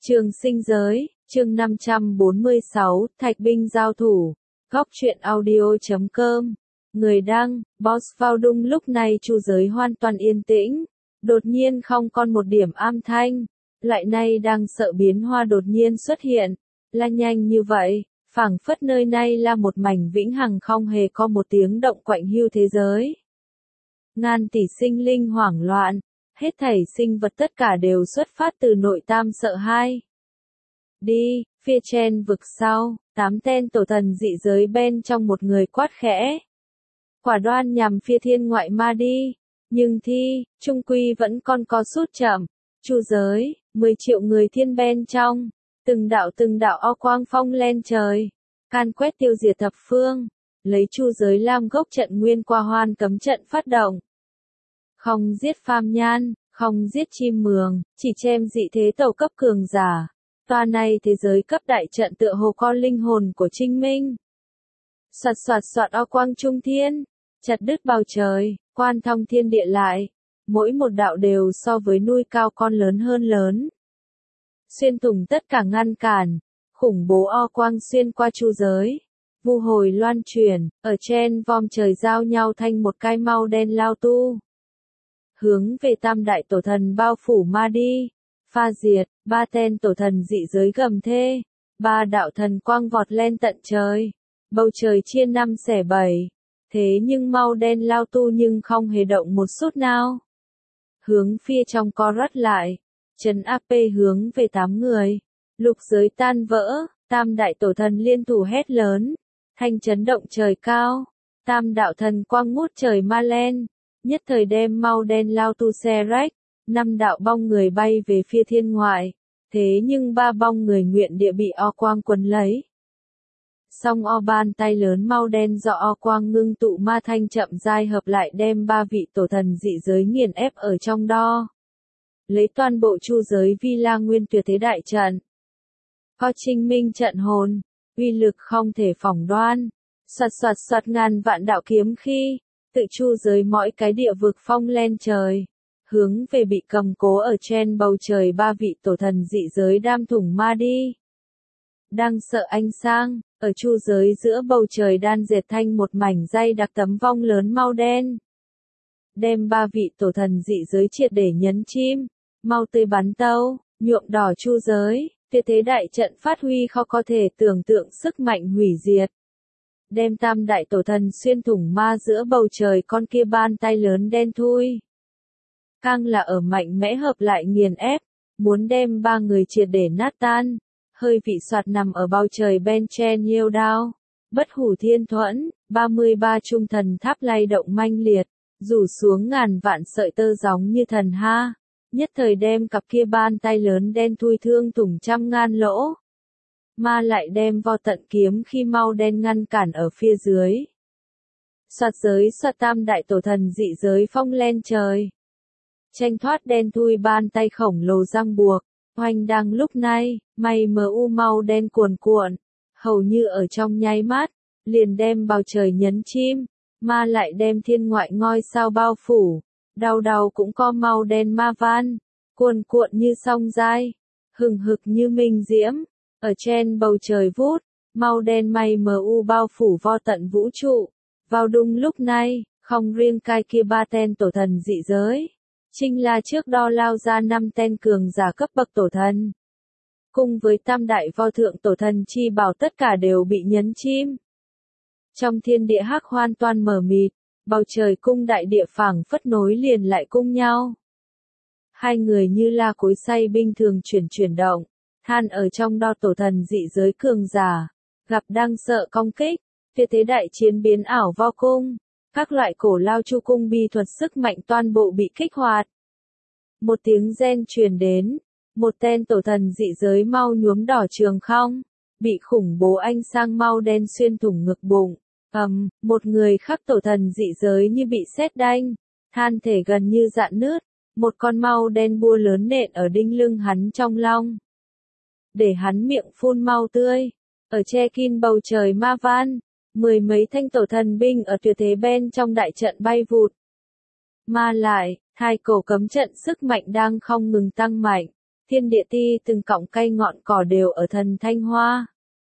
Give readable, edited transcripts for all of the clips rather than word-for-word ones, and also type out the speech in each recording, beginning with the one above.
Trường sinh giới, chương 546, Thạch binh giao thủ. Góc truyện audio.com. Người đăng, Boss vào đúng lúc này chu giới hoàn toàn yên tĩnh. Đột nhiên không còn một điểm âm thanh. Lại nay đang sợ biến hoa đột nhiên xuất hiện. Là nhanh như vậy, phảng phất nơi này là một mảnh vĩnh hằng không hề có một tiếng động quạnh hiu thế giới. Ngàn tỷ sinh linh hoảng loạn. Hết thảy sinh vật tất cả đều xuất phát từ nội tam sợ hãi. Đi, phía trên vực sau, 8 tên tổ thần dị giới bên trong một người quát khẽ. Quả đoan nhằm phía thiên ngoại ma đi, nhưng trung quy vẫn còn có sút chậm. Chu giới, 10 triệu người thiên bên trong, từng đạo o quang phong lên trời, can quét tiêu diệt thập phương, lấy chu giới làm gốc trận nguyên qua hoan cấm trận phát động. Không giết phàm nhan, không giết chim mường, chỉ chém dị thế tẩu cấp cường giả. Toa này thế giới cấp đại trận tựa hồ con linh hồn của Trinh Minh. Soạt o quang trung thiên, chặt đứt bầu trời, quan thông thiên địa lại. Mỗi một đạo đều so với núi cao con lớn hơn lớn. Xuyên thủng tất cả ngăn cản, khủng bố o quang xuyên qua chu giới. Vu hồi loan chuyển, ở trên vòm trời giao nhau thành một cái mau đen lao tu. Hướng về tam đại tổ thần bao phủ ma đi. Pha diệt, 3 tên tổ thần dị giới gầm thê. 3 đạo thần quang vọt lên tận trời. Bầu trời chia 5 xẻ 7. Thế nhưng mau đen lao tu nhưng không hề động một chút nào. Hướng phía trong co rắt lại. Trấn AP hướng về 8 người. Lục giới tan vỡ. Tam đại tổ thần liên thủ hét lớn. Thanh chấn động trời cao. Tam đạo thần quang ngút trời ma lên. Nhất thời đem mau đen lao tu xe rách. 5 đạo bong người bay về phía thiên ngoại. Thế nhưng 3 bong người nguyện địa bị o quang quấn lấy. Song o bàn tay lớn mau đen do o quang ngưng tụ ma thanh chậm rãi hợp lại đem 3 vị tổ thần dị giới nghiền ép ở trong đó. Lấy toàn bộ chu giới vi la nguyên tuyệt thế đại trận. Có Trinh Minh trận hồn, uy lực không thể phỏng đoan. Soạt ngàn vạn đạo kiếm khi, tự chu giới mỗi cái địa vực phong lên trời. Hướng về bị cầm cố ở trên bầu trời 3 vị tổ thần dị giới đam thủng ma đi. Đang sợ ánh sang, ở chu giới giữa bầu trời đan dệt thành một mảnh dây đặc tấm vong lớn mau đen. Đem 3 vị tổ thần dị giới triệt để nhấn chim, mau tươi bắn tâu, nhuộm đỏ chu giới, tuyệt thế đại trận phát huy khó có thể tưởng tượng sức mạnh hủy diệt. Đem tam đại tổ thần xuyên thủng ma giữa bầu trời con kia bàn tay lớn đen thui. Càng là ở mạnh mẽ hợp lại nghiền ép, muốn đem 3 người triệt để nát tan. Hơi vị soạt nằm ở bầu trời bên trên nhiêu đao. Bất hủ thiên thuẫn, 33 trung thần tháp lay động manh liệt, rủ xuống ngàn vạn sợi tơ giống như thần ha. Nhất thời đem cặp kia bàn tay lớn đen thui thương thủng trăm ngàn lỗ. Ma lại đem vo tận kiếm khi mau đen ngăn cản ở phía dưới. Soạt tam đại tổ thần dị giới phong lên trời. Tranh thoát đen thui bàn tay khổng lồ răng buộc, hoành đang lúc này, mây mờ u mau đen cuồn cuộn, hầu như ở trong nháy mắt, liền đem bầu trời nhấn chim, ma lại đem thiên ngoại ngôi sao bao phủ, đầu cũng có màu đen ma van, cuồn cuộn như sông dai, hừng hực như minh diễm, ở trên bầu trời vút, màu đen mây mờ u bao phủ vo tận vũ trụ, vào đúng lúc này, không riêng cái kia 3 tên tổ thần dị giới. Chính là trước đó lao ra 5 tên cường giả cấp bậc tổ thần. Cùng với tam đại vo thượng tổ thần chi bảo tất cả đều bị nhấn chim. Trong thiên địa hắc hoàn toàn mở mịt, bầu trời cung đại địa phảng phất nối liền lại cung nhau. 2 người như la cối xay binh thường chuyển động, than ở trong đó tổ thần dị giới cường giả, gặp đang sợ công kích, tuyệt thế đại chiến biến ảo vo cung. Các loại cổ lao chu cung bi thuật sức mạnh toàn bộ bị kích hoạt. Một tiếng rên truyền đến, một tên tổ thần dị giới mau nhuốm đỏ trường không, bị khủng bố ánh sang mau đen xuyên thủng ngực bụng. Một người khác tổ thần dị giới như bị sét đánh, than thể gần như rạn nứt, một con mau đen bua lớn nện ở đinh lưng hắn trong lòng. Để hắn miệng phun mau tươi, ở che kín bầu trời ma van. 10 mấy thanh tổ thần binh ở tuyệt thế bên trong đại trận bay vụt. Mà lại, hai cổ cấm trận sức mạnh đang không ngừng tăng mạnh. thiên địa ti từng cọng cây ngọn cỏ đều ở thần thanh hoa.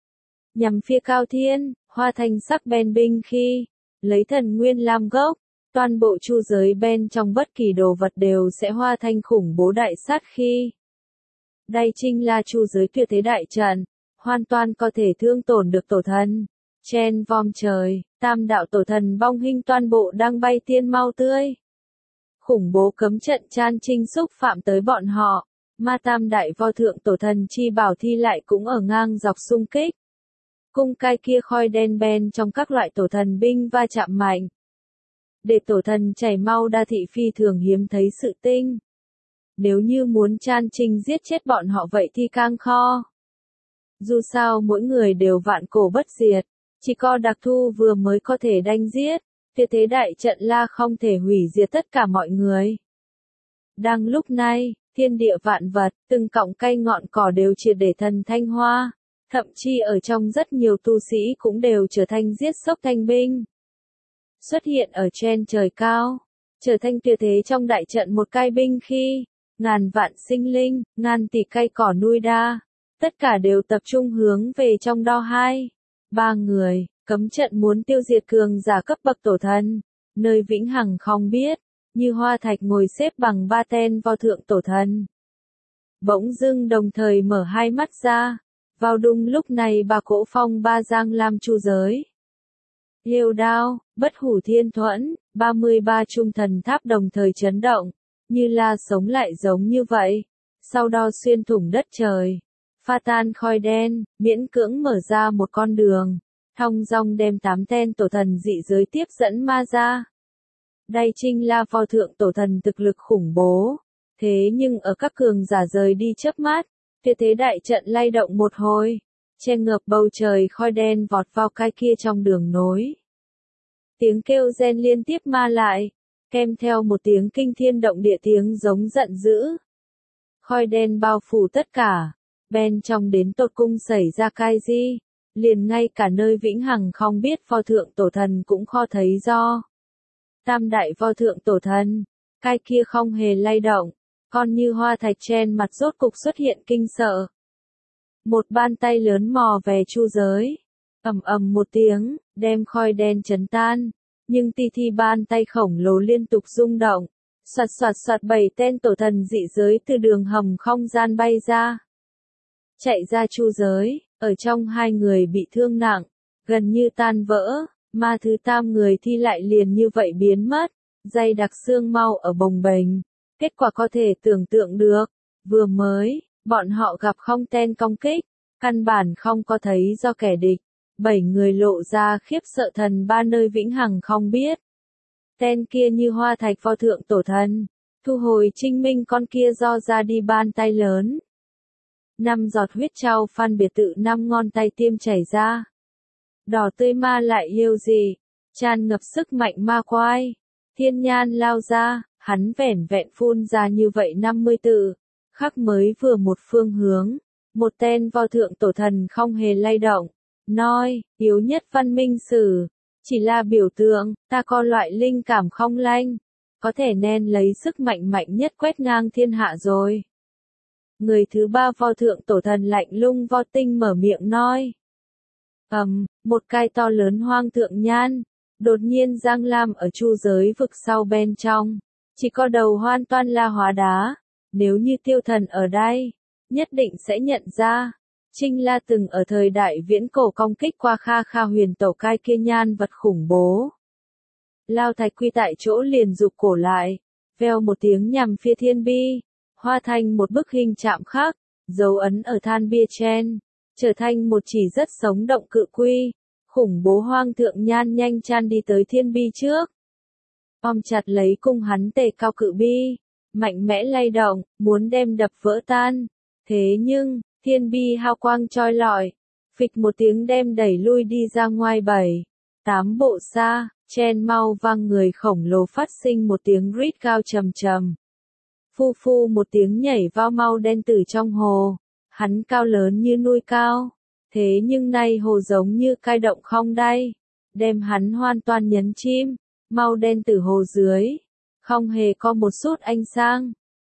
Nhằm phía cao thiên, hoa thanh sắc bên binh khi, lấy thần nguyên làm gốc, toàn bộ chu giới bên trong bất kỳ đồ vật đều sẽ hoa thanh khủng bố đại sát khi. Đây chính là chu giới tuyệt thế đại trận, hoàn toàn có thể thương tổn được tổ thần. Trên vòm trời, tam đạo tổ thần vong hình toàn bộ đang bay tiên mau tươi. Khủng bố cấm trận chan trinh xúc phạm tới bọn họ, mà tam đại vô thượng tổ thần chi bảo thi lại cũng ở ngang dọc xung kích. Cung cai kia khói đen ben trong các loại tổ thần binh va chạm mạnh. Để tổ thần chảy mau đa thị phi thường hiếm thấy sự tinh. Nếu như muốn chan trinh giết chết bọn họ vậy thì càng khó. Dù sao mỗi người đều vạn cổ bất diệt, chỉ có đặc thu vừa mới có thể đánh giết, tuyệt thế đại trận la không thể hủy diệt tất cả mọi người. Đang lúc này, thiên địa vạn vật, từng cọng cây ngọn cỏ đều triệt để thần thanh hoa, thậm chí ở trong rất nhiều tu sĩ cũng đều trở thành giết sốc thanh binh. Xuất hiện ở trên trời cao, trở thành tuyệt thế trong đại trận một cây binh khi, ngàn vạn sinh linh, ngàn tỷ cây cỏ nuôi đa, tất cả đều tập trung hướng về trong đó 2-3 người, cấm trận muốn tiêu diệt cường giả cấp bậc tổ thần, nơi vĩnh hằng không biết, như hoa thạch ngồi xếp bằng 3 tên vô thượng tổ thần. Bỗng dưng đồng thời mở hai mắt ra, vào đúng lúc này bà cỗ phong ba giang làm chu giới. Liêu đao, bất hủ thiên thuẫn, 33 trung thần tháp đồng thời chấn động, như là sống lại giống như vậy, sau đó xuyên thủng đất trời, pha tan khói đen, miễn cưỡng mở ra một con đường, thong dong đem 8 tên tổ thần dị giới tiếp dẫn ma ra. Đây chính là vô thượng tổ thần thực lực khủng bố, thế nhưng ở các cường giả rời đi chớp mắt, tuyệt thế đại trận lay động một hồi, trên ngập bầu trời khói đen vọt vào cái kia trong đường nối. Tiếng kêu rên liên tiếp ma lại, kèm theo một tiếng kinh thiên động địa tiếng giống giận dữ. Khói đen bao phủ tất cả, bên trong đến tột cung xảy ra cái gì, liền ngay cả nơi vĩnh hằng không biết vô thượng tổ thần cũng khó thấy do. Tam đại vô thượng tổ thần, cái kia không hề lay động, còn như hoa thạch trên mặt rốt cục xuất hiện kinh sợ. Một bàn tay lớn mò về chu giới, ầm ầm một tiếng, đem khói đen chấn tan, nhưng thi bàn tay khổng lồ liên tục rung động, xoạt xoạt xoạt 7 tên tổ thần dị giới từ đường hầm không gian bay ra. Chạy ra chu giới, ở trong 2 người bị thương nặng, gần như tan vỡ, mà thứ 8 người thi lại liền như vậy biến mất, dây đặc xương mau ở bồng bềnh. Kết quả có thể tưởng tượng được, vừa mới, bọn họ gặp không tên công kích, căn bản không có thấy do kẻ địch. 7 người lộ ra khiếp sợ thần ba nơi vĩnh hằng không biết. Tên kia như hoa thạch vô thượng tổ thần, thu hồi trinh minh con kia do ra đi bàn tay lớn. 5 giọt huyết trao phan biệt tự 5 ngón tay tiêm chảy ra. Đỏ tươi ma lại yêu gì, tràn ngập sức mạnh ma quái. Thiên nhan lao ra, hắn vẻn vẹn phun ra như vậy 50 tự, khắc mới vừa một phương hướng. Một tên vô thượng tổ thần không hề lay động, nói, yếu nhất văn minh sử, chỉ là biểu tượng, ta có loại linh cảm không lanh, có thể nên lấy sức mạnh mạnh nhất quét ngang thiên hạ rồi. Người thứ 3 vô thượng tổ thần lạnh lung vô tinh mở miệng nói. Một cái to lớn hoang thượng nhan, đột nhiên giang lam ở chu giới vực sau bên trong, chỉ có đầu hoàn toàn là hóa đá, nếu như tiêu thần ở đây, nhất định sẽ nhận ra. Trinh La từng ở thời đại viễn cổ công kích qua Kha Kha huyền tổ cai kia nhan vật khủng bố. Lao Thạch Quy tại chỗ liền rụt cổ lại, veo một tiếng nhằm phía thiên bi, hoa thành một bức hình chạm khắc, dấu ấn ở than bia trên, trở thành một chỉ rất sống động cự quy, khủng bố hoang thượng nhan nhanh chan đi tới thiên bi trước. Ôm chặt lấy cung hắn tề cao cự bi, mạnh mẽ lay động, muốn đem đập vỡ tan. Thế nhưng, thiên bi hào quang choi lọi, phịch một tiếng đem đẩy lui đi ra ngoài 7-8 bộ xa, chen mau vang người khổng lồ phát sinh một tiếng rít cao trầm trầm. Phu phu một tiếng nhảy vào mau đen tử trong hồ, hắn cao lớn như núi cao, thế nhưng nay hồ giống như cai động không đáy, đem hắn hoàn toàn nhấn chìm, mau đen tử hồ dưới, không hề có một chút ánh sáng,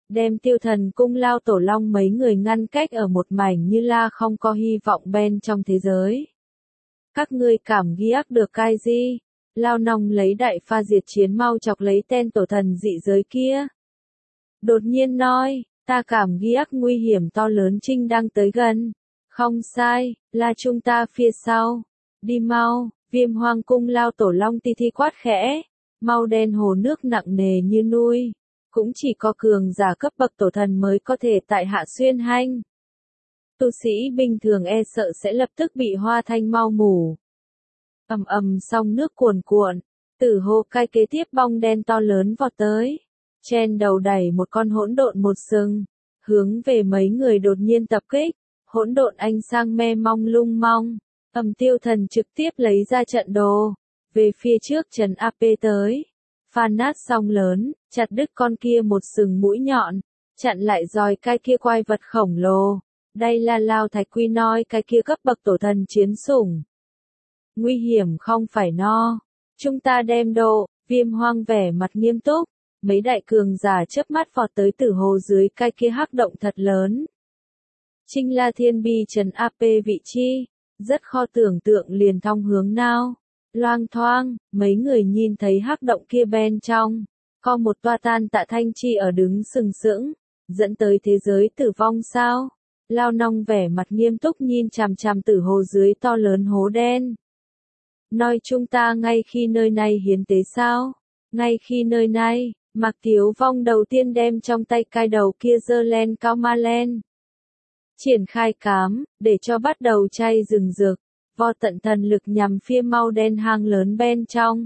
đem Tiêu Thần cung Lao Tổ Long mấy người ngăn cách ở một mảnh như là không có hy vọng bên trong thế giới. Các ngươi cảm giác được cái gì? Lao Nòng lấy đại pha diệt chiến mau chọc lấy tên tổ thần dị giới kia. Đột nhiên nói, ta cảm giác nguy hiểm to lớn trinh đang tới gần. Không sai, là chúng ta phía sau. Đi mau, Viêm Hoang cung Lao Tổ Long ti thi quát khẽ. Mau đen hồ nước nặng nề như núi. Cũng chỉ có cường giả cấp bậc tổ thần mới có thể tại hạ xuyên hành. Tu sĩ bình thường e sợ sẽ lập tức bị hoa thanh mau mù. Ầm ầm sóng nước cuồn cuộn, Tử Hồ cai kế tiếp bong đen to lớn vọt tới. Trên đầu đẩy một con hỗn độn một sừng, hướng về mấy người đột nhiên tập kích. Hỗn độn ánh sang me mong lung mong, Tiêu Thần trực tiếp lấy ra trận đồ, về phía trước trấn AP tới. Pha nát song lớn, chặt đứt con kia một sừng mũi nhọn, chặn lại roi cái kia quái vật khổng lồ. Đây là Lao Thạch Quy nói cái kia cấp bậc tổ thần chiến sủng. Nguy hiểm không phải no. Chúng ta đem độ, Viêm Hoang vẻ mặt nghiêm túc. Mấy đại cường giả chớp mắt vọt tới Tử Hồ dưới cái kia hắc động thật lớn. Trinh La Thiên Bi trấn AP vị chi, rất khó tưởng tượng liền thong hướng nào. Loang thoang, mấy người nhìn thấy hắc động kia bên trong, có một toa tan tạ thanh chi ở đứng sừng sững, dẫn tới thế giới tử vong sao? Lao Nòng vẻ mặt nghiêm túc nhìn chằm chằm Tử Hồ dưới to lớn hố đen. Nói chúng ta ngay khi nơi này hiến tế sao? Ngay khi nơi này, Mạc Tiếu Vong đầu tiên đem trong tay cai đầu kia giơ lên cao ma lên. Triển khai cám, để cho bắt đầu chay rừng rực, vo tận thần lực nhằm phía mau đen hang lớn bên trong.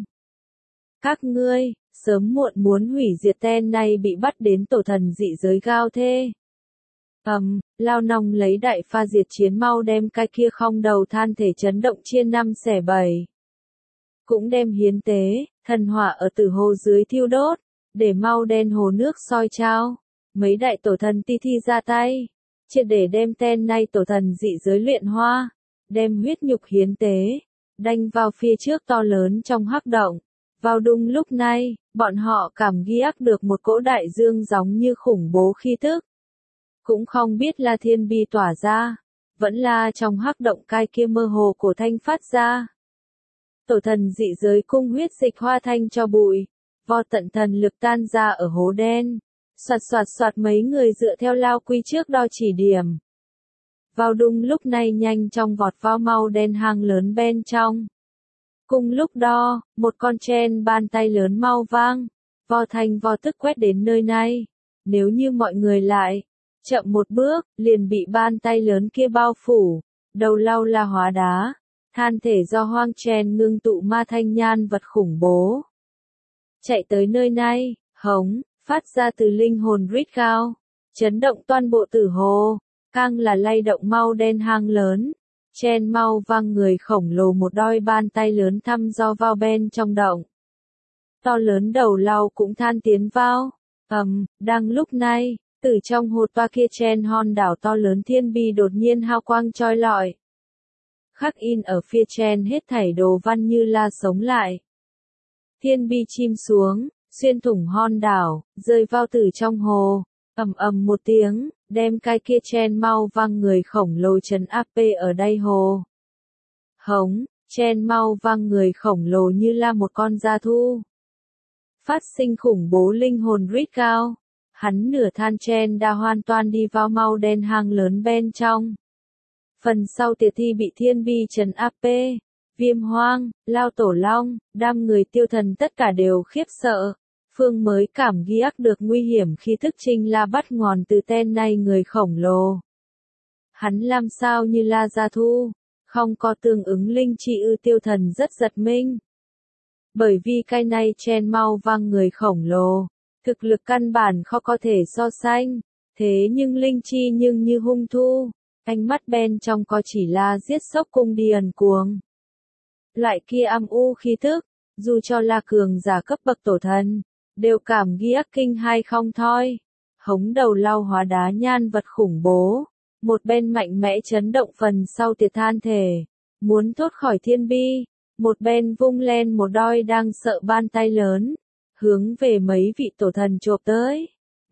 Các ngươi, sớm muộn muốn hủy diệt tên này bị bắt đến tổ thần dị giới gao thê. Lao Nòng lấy đại pha diệt chiến mau đem cái kia không đầu than thể chấn động chia 5 xẻ 7. Cũng đem hiến tế, thần hỏa ở Tử Hồ dưới thiêu đốt, để mau đen hồ nước soi trao. Mấy đại tổ thần ti thi ra tay, triệt để đem tên này tổ thần dị giới luyện hoa, đem huyết nhục hiến tế, đanh vào phía trước to lớn trong hắc động. Vào đúng lúc này, bọn họ cảm giác được một cỗ đại dương giống như khủng bố khí tức. Cũng không biết là thiên bi tỏa ra, vẫn là trong hắc động cai kia mơ hồ cổ thanh phát ra. Tổ thần dị giới cung huyết dịch hoa thanh cho bụi, vo tận thần lực tan ra ở hố đen. Soạt soạt soạt mấy người dựa theo Lao Quy trước đo chỉ điểm. Vào đúng lúc này nhanh trong vọt vào mau đen hang lớn bên trong. Cùng lúc đó, một con chen bàn tay lớn mau vang, vo thanh vo tức quét đến nơi này. Nếu như mọi người lại chậm một bước, liền bị bàn tay lớn kia bao phủ, đầu lâu là hóa đá, than thể do hoang chen ngưng tụ ma thanh nhan vật khủng bố. Chạy tới nơi này, hống, phát ra từ linh hồn rít cao, chấn động toàn bộ Tử Hồ, càng là lay động mau đen hang lớn. Chen mau vang người khổng lồ một đôi bàn tay lớn thăm do vào bên trong động. To lớn đầu lâu cũng than tiến vào. Đang lúc này, từ trong hồ toa kia chen hòn đảo to lớn thiên bi đột nhiên hào quang chói lọi. Khắc in ở phía chen hết thảy đồ văn như là sống lại. Thiên bi chim xuống, xuyên thủng hòn đảo, rơi vào từ trong hồ. Một tiếng, đem cái kia chen mau vang người khổng lồ trấn AP ở đây hồ. Hống, chen mau vang người khổng lồ như là một con gia thu. Phát sinh khủng bố linh hồn rít cao. Hắn nửa than chen đã hoàn toàn đi vào mau đen hang lớn bên trong. Phần sau tiệt thi bị thiên bi trấn AP, Viêm Hoang, Lao Tổ Long, đám người Tiêu Thần tất cả đều khiếp sợ. Phương mới cảm giác được nguy hiểm khi thức trinh la bắt ngòn từ tên này người khổng lồ. Hắn làm sao như la gia thu, không có tương ứng linh chi ư? Tiêu Thần rất giật mình. Bởi vì cái này chen mau vang người khổng lồ, thực lực căn bản khó có thể so sánh, thế nhưng linh chi nhưng như hung thu, ánh mắt bên trong có chỉ là giết sốc cung điền cuồng. Loại kia âm u khí thức, dù cho là cường giả cấp bậc tổ thần, đều cảm giác kinh hai không thôi. Hống đầu lau hóa đá nhan vật khủng bố, một bên mạnh mẽ chấn động phần sau tiệt than thể, muốn thoát khỏi thiên bi, một bên vung lên một đôi đang sợ bàn tay lớn, hướng về mấy vị tổ thần chộp tới.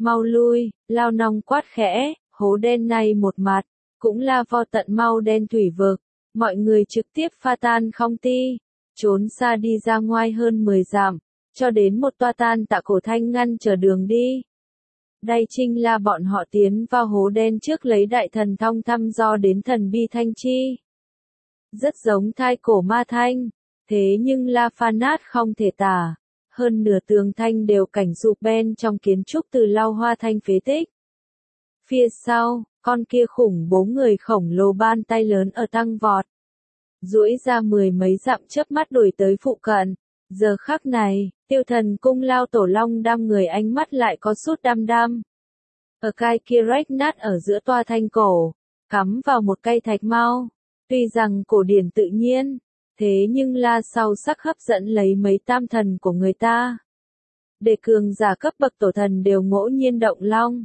Mau lui, Lao Nong quát khẽ, hố đen này một mặt, cũng là vo tận mau đen thủy vực. Mọi người trực tiếp pha tan không ti, trốn xa đi ra ngoài hơn 10 dặm, cho đến một toa tan tạ cổ thanh ngăn trở đường đi. Đây chính là bọn họ tiến vào hố đen trước lấy đại thần thông thăm do đến thần bi thanh chi. Rất giống thai cổ ma thanh, thế nhưng La Pha nát không thể tả. Hơn nửa tường thanh đều cảnh dục bên trong kiến trúc từ lau hoa thanh phế tích. Phía sau, con kia khủng bố người khổng lồ ban tay lớn ở tăng vọt. Duỗi ra 10 mấy dặm chớp mắt đuổi tới phụ cận. Giờ khắc này, Tiêu Thần cung lao tổ long đam người ánh mắt lại có sút đăm đăm. Ở cái kia rách nát ở giữa toa thanh cổ, cắm vào một cây thạch mau. Tuy rằng cổ điển tự nhiên, thế nhưng la sau sắc hấp dẫn lấy mấy tam thần của người ta. Để cường giả cấp bậc tổ thần đều ngẫu nhiên động long.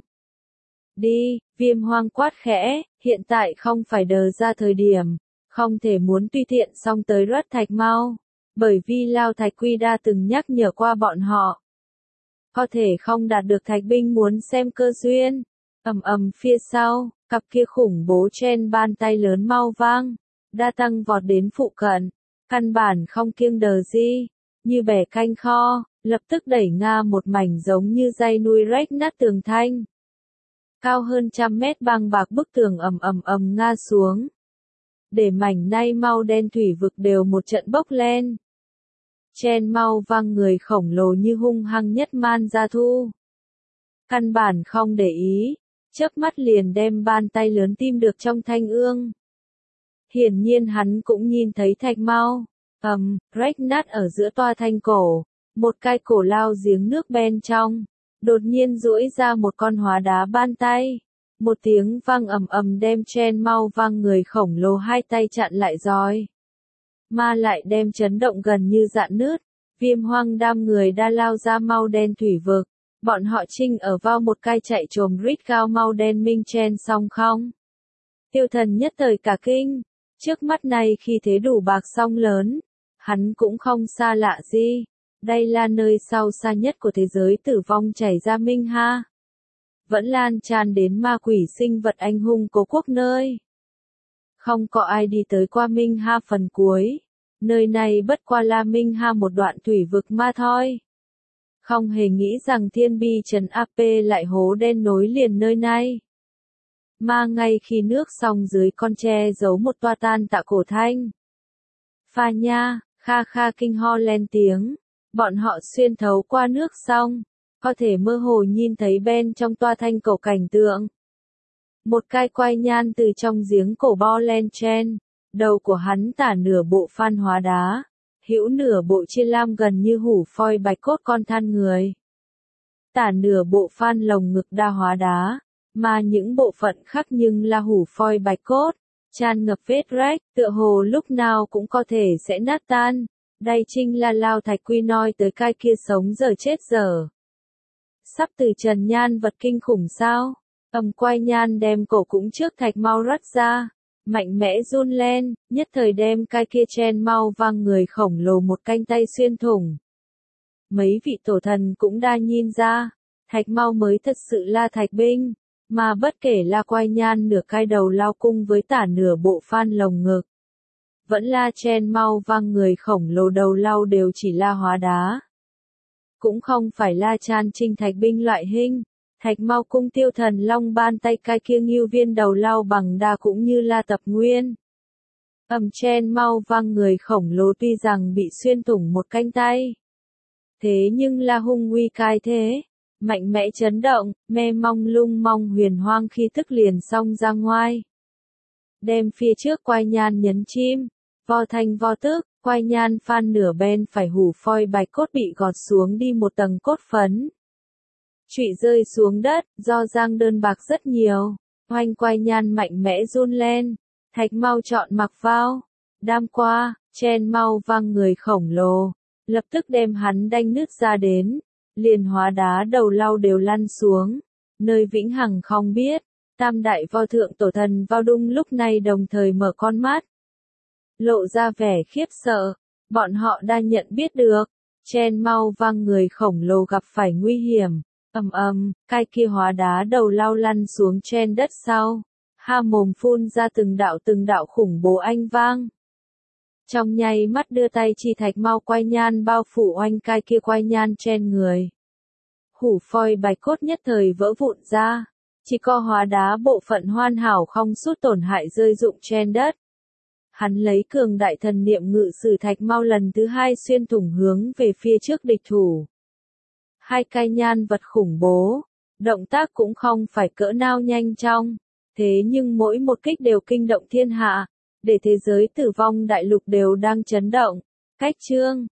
Đi, Viêm Hoang quát khẽ, hiện tại không phải đờ ra thời điểm, không thể muốn tùy tiện xong tới rớt thạch mau, bởi vì Lao Thạch Quy đa từng nhắc nhở qua bọn họ. Có thể không đạt được thạch binh muốn xem cơ duyên, phía sau, cặp kia khủng bố chen ban tay lớn mau vang, đa tăng vọt đến phụ cận, căn bản không kiêng đờ gì, như bẻ canh kho, lập tức đẩy Nga một mảnh giống như dây nuôi rách nát tường thanh. Cao hơn 100 mét băng bạc bức tường Nga xuống. Để mảnh nay mau đen thủy vực đều một trận bốc lên. Chen mau vang người khổng lồ như hung hăng nhất man gia thu. Căn bản không để ý, chớp mắt liền đem ban tay lớn tim được trong thanh ương. Hiển nhiên hắn cũng nhìn thấy thạch mau, rách nát ở giữa toa thanh cổ, một cái cổ lao giếng nước bên trong, đột nhiên duỗi ra một con hóa đá ban tay. Một tiếng vang đem chen mau vang người khổng lồ hai tay chặn lại rồi. Mà lại đem chấn động gần như dạn nứt, Viêm Hoang đam người đa lao ra mau đen thủy vực. Bọn họ trinh ở vào một cái chạy trồm rít cao mau đen minh chen song không. Tiêu Thần nhất thời cả kinh, trước mắt này khi thế đủ bạc song lớn, hắn cũng không xa lạ gì. Đây là nơi sau xa nhất của thế giới tử vong chảy ra Minh Ha. Vẫn lan tràn đến ma quỷ sinh vật anh hùng cố quốc nơi. Không có ai đi tới qua Minh Ha phần cuối. Nơi này bất qua là Minh Ha một đoạn thủy vực ma thôi. Không hề nghĩ rằng thiên bi trần AP lại hố đen nối liền nơi này. Mà ngay khi nước sông dưới con tre giấu một toa tan tạ cổ thanh. Pha nha, kha kha kinh ho lên tiếng. Bọn họ xuyên thấu qua nước sông, có thể mơ hồ nhìn thấy bên trong toa thanh cổ cảnh tượng. Một cái quay nhan từ trong giếng cổ bo lên trên, đầu của hắn tả nửa bộ phan hóa đá, hữu nửa bộ chia lam gần như hủ phoi bạch cốt con than người. Tả nửa bộ phan lồng ngực đa hóa đá, mà những bộ phận khác nhưng là hủ phoi bạch cốt, tràn ngập vết rách, tựa hồ lúc nào cũng có thể sẽ nát tan. Đây chính là Lao Thạch Quy nói tới cái kia sống giờ chết giờ. Sắp từ trần nhan vật kinh khủng sao? Quay nhan đem cổ cũng trước thạch mau rắt ra, mạnh mẽ run lên, nhất thời đem cái kia chen mau vang người khổng lồ một canh tay xuyên thủng. Mấy vị tổ thần cũng đa nhìn ra, thạch mau mới thật sự là thạch binh, mà bất kể là quay nhan nửa cái đầu lao cung với tả nửa bộ phan lồng ngực. Vẫn là chen mau vang người khổng lồ đầu lao đều chỉ là hóa đá. Cũng không phải là chan trinh thạch binh loại hình, thạch mau cung Tiêu Thần long ban tay cái kia ngưu viên đầu lao bằng đa cũng như là tập nguyên. Chen mau vang người khổng lồ tuy rằng bị xuyên thủng một cánh tay. Thế nhưng là hung uy cai thế, mạnh mẽ chấn động, mê mong lung mong huyền hoang khi thức liền xong ra ngoài. Đem phía trước quay nhan nhấn chim, vo thanh vo tức, quay nhan phan nửa bên phải hủ phoi bạch cốt bị gọt xuống đi một tầng cốt phấn. Trụy rơi xuống đất, do giang đơn bạc rất nhiều, hoành quay nhan mạnh mẽ run lên, thạch mau chọn mặc vào, đam qua, chen mau vang người khổng lồ, lập tức đem hắn đanh nứt ra đến, liền hóa đá đầu lau đều lăn xuống, nơi vĩnh hằng không biết, tam đại vo thượng tổ thần vào đung lúc này đồng thời mở con mắt. Lộ ra vẻ khiếp sợ, bọn họ đã nhận biết được, chen mau vang người khổng lồ gặp phải nguy hiểm, Cái kia hóa đá đầu lao lăn xuống trên đất sau. Ha mồm phun ra từng đạo khủng bố anh vang. Trong nháy mắt đưa tay chỉ thạch mau quay nhan bao phủ oanh cái kia quay nhan trên người. Hủ phôi bạch cốt nhất thời vỡ vụn ra. Chỉ có hóa đá bộ phận hoàn hảo không sút tổn hại rơi rụng trên đất. Hắn lấy cường đại thần niệm ngự sử thạch mau lần thứ hai xuyên thủng hướng về phía trước địch thủ. Hai cái nhan vật khủng bố, động tác cũng không phải cỡ nào nhanh chóng, thế nhưng mỗi một kích đều kinh động thiên hạ, để thế giới tử vong đại lục đều đang chấn động. Cách chương